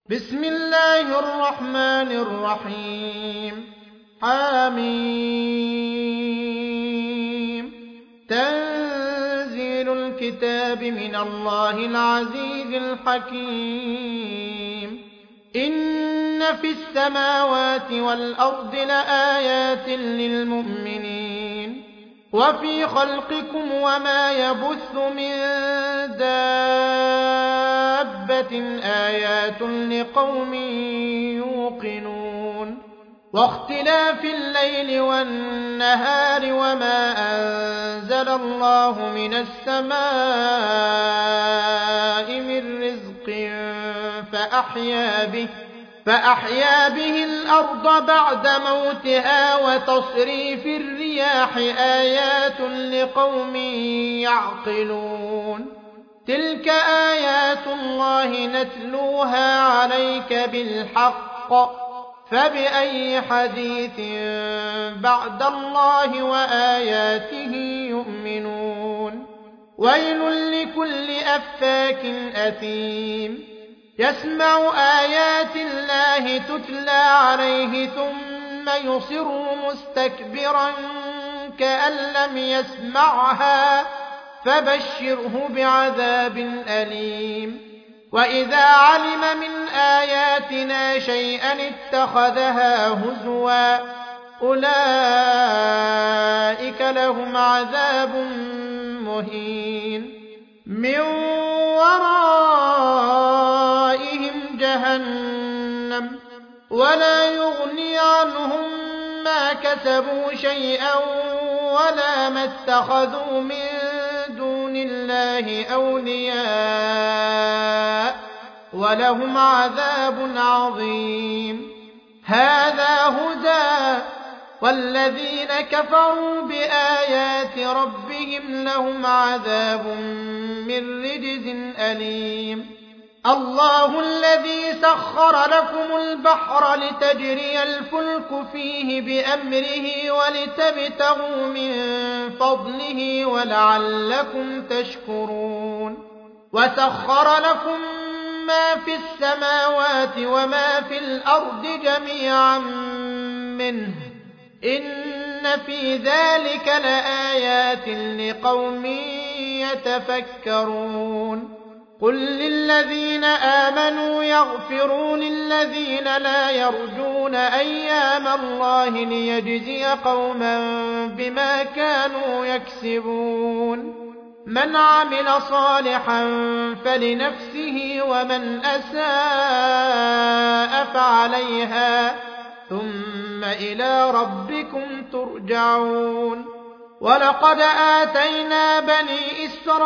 بسم الله الرحمن الرحيم حميم تنزيل الكتاب من الله العزيز الحكيم إن في السماوات والأرض لآيات للمؤمنين وفي خلقكم وما يبث من دابة آيات لقوم يوقنون واختلاف الليل والنهار وما أنزل الله من السماء من رزق فأحيا به الأرض بعد موتها وتصريف الرياح آيات لقوم يعقلون تلك آيات الله نتلوها عليك بالحق فبأي حديث بعد الله وآياته يؤمنون ويل لكل أفاك أثيم يسمع آيات الله تتلى عليه ثم يصر مستكبرا كأن لم يسمعها فبشره بعذاب أليم وإذا علم من آياتنا شيئا اتخذها هزوا أولئك لهم عذاب مهين من ورائهم جهنم ولا يغني عنهم ما كسبوا شيئا ولا ما اتخذوا من دون الله أولياء ولهم عذاب عظيم هذا هدى والذين كفروا بآيات ربهم لهم عذاب من رجز أليم الله الذي سخر لكم البحر لتجري الفلك فيه بأمره ولتبتغوا من فضله ولعلكم تشكرون وسخر لكم ما في السماوات وما في الأرض جميعا منه إن في ذلك لآيات لقوم يتفكرون قل للذين آمنوا يغفروا للذين لا يرجون أيام الله ليجزي قوما بما كانوا يكسبون من عمل صالحا فلنفسه ومن أساء فعليها ثم إلى ربكم ترجعون ولقد آتينا بني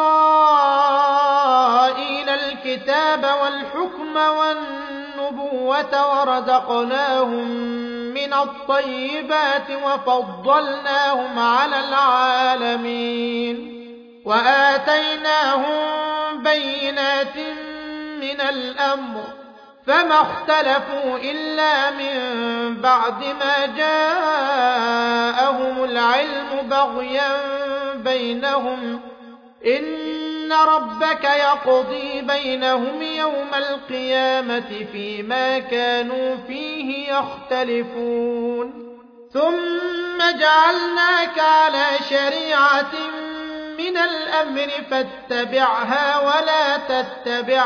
إسرائيل الكتاب والحكم والنبوة ورزقناهم من الطيبات وفضلناهم على العالمين وآتيناهم بينات من الأمر فما اختلفوا إلا من بعد ما جاءهم العلم بغيا بينهم إن ربك يقضي بينهم يوم القيامة فيما كانوا فيه يختلفون ثم جعلناك على شريعة من الأمر فاتبعها ولا تتبع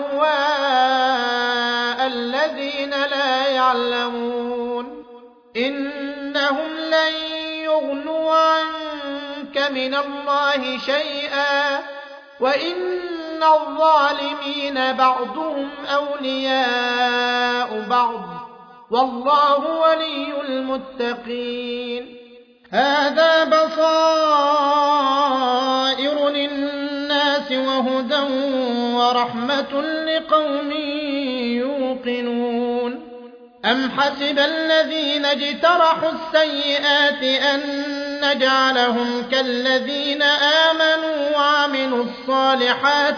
أهواء الذين لا يعلمون إنهم لن يغنوا عنك من الله شيئا وإن الظالمين بعضهم أولياء بعض والله ولي المتقين هذا بصائر للناس وهدى ورحمة لقوم يوقنون أم حسب الذين اجترحوا السيئات أن نجعلهم كالذين آمنوا وعملوا الصالحات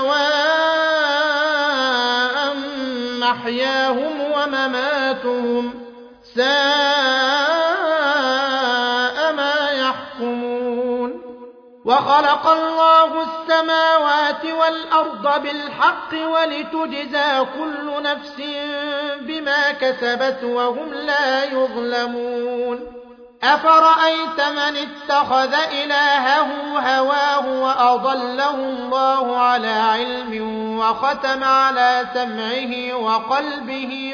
سواء محياهم ومماتهم ساء ما يحكمون وخلق الله السماوات والأرض بالحق ولتجزى كل نفس بما كسبت وهم لا يظلمون أفرأيت من اتخذ إلهه هواه وأضله الله على علم وختم على سمعه وقلبه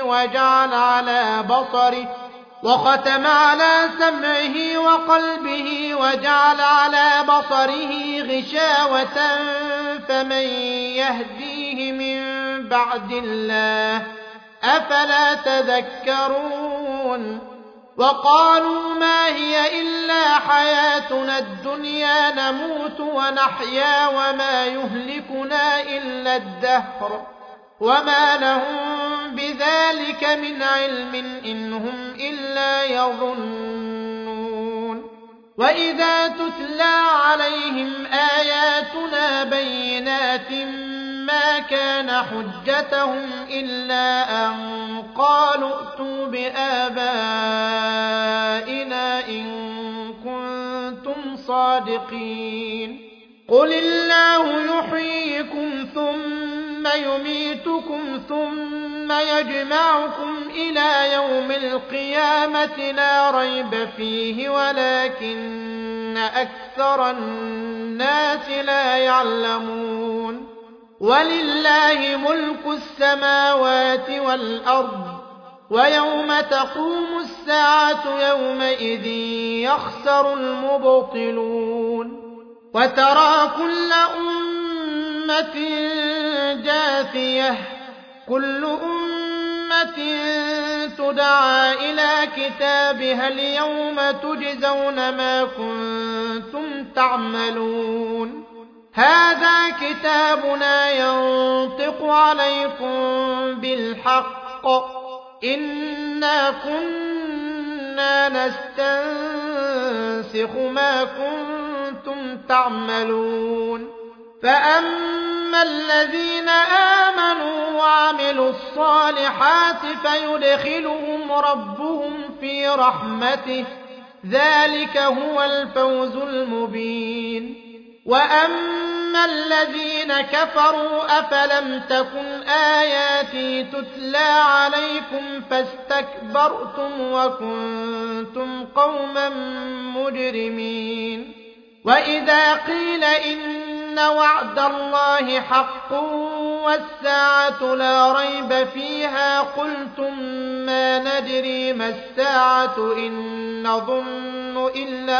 وجعل على بصره غشاوة فمن يهديه من بعد الله أفلا تذكرون وقالوا ما هي إلا حياتنا الدنيا نموت ونحيا وما يهلكنا إلا الدهر وما لهم بذلك من علم إن هم إلا يظنون وإذا تتلى عليهم آياتنا بينات ما كان حجتهم إلا أن قالوا ائتوا بآبائنا إن كنتم صادقين قل الله يحييكم ثم يميتكم ثم يجمعكم إلى يوم القيامة لا ريب فيه ولكن أكثر الناس لا يعلمون ولله ملك السماوات والأرض ويوم تقوم الساعة يومئذ يخسر المبطلون وترى كل أمة جاثية كل أمة تدعى إلى كتابها اليوم تجزون ما كنتم تعملون هذا كتابنا ينطق عليكم بالحق إنا كنا نستنسخ ما كنتم تعملون فأما الذين آمنوا وعملوا الصالحات فيدخلهم ربهم في رحمته ذلك هو الفوز المبين وأما الذين كفروا أفلم تكن آياتي تتلى عليكم فاستكبرتم وكنتم قوما مجرمين وإذا قيل إن وعد الله حق والساعة لا ريب فيها قلتم ما ندري ما الساعة إن نظن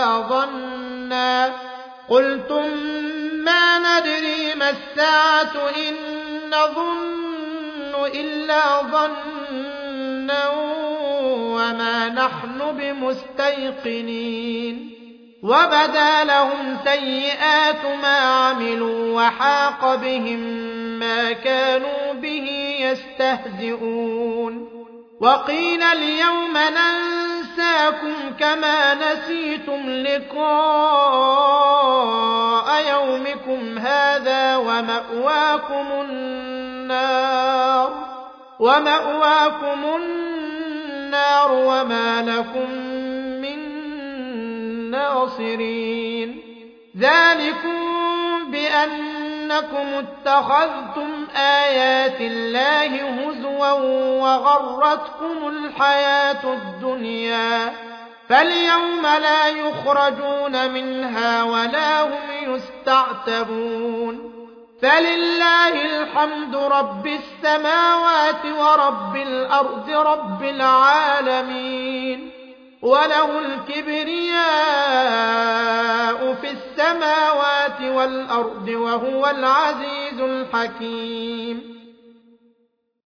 إلا ظنا وما نحن بمستيقنين وبدا لهم سيئات ما عملوا وحاق بهم ما كانوا به يستهزئون وقيل اليوم ننساكم كما نسيتم لقاء يومكم هذا ومأواكم النار وما لكم من ناصرين ذلكم بأنكم اتخذتم آيات الله هزوا وغرتكم الحياة الدنيا فاليوم لا يخرجون منها ولا هم يستعتبون فلله الحمد رب السماوات ورب الأرض رب العالمين وله الكبرياء في السماوات والأرض وهو العزيز الحكيم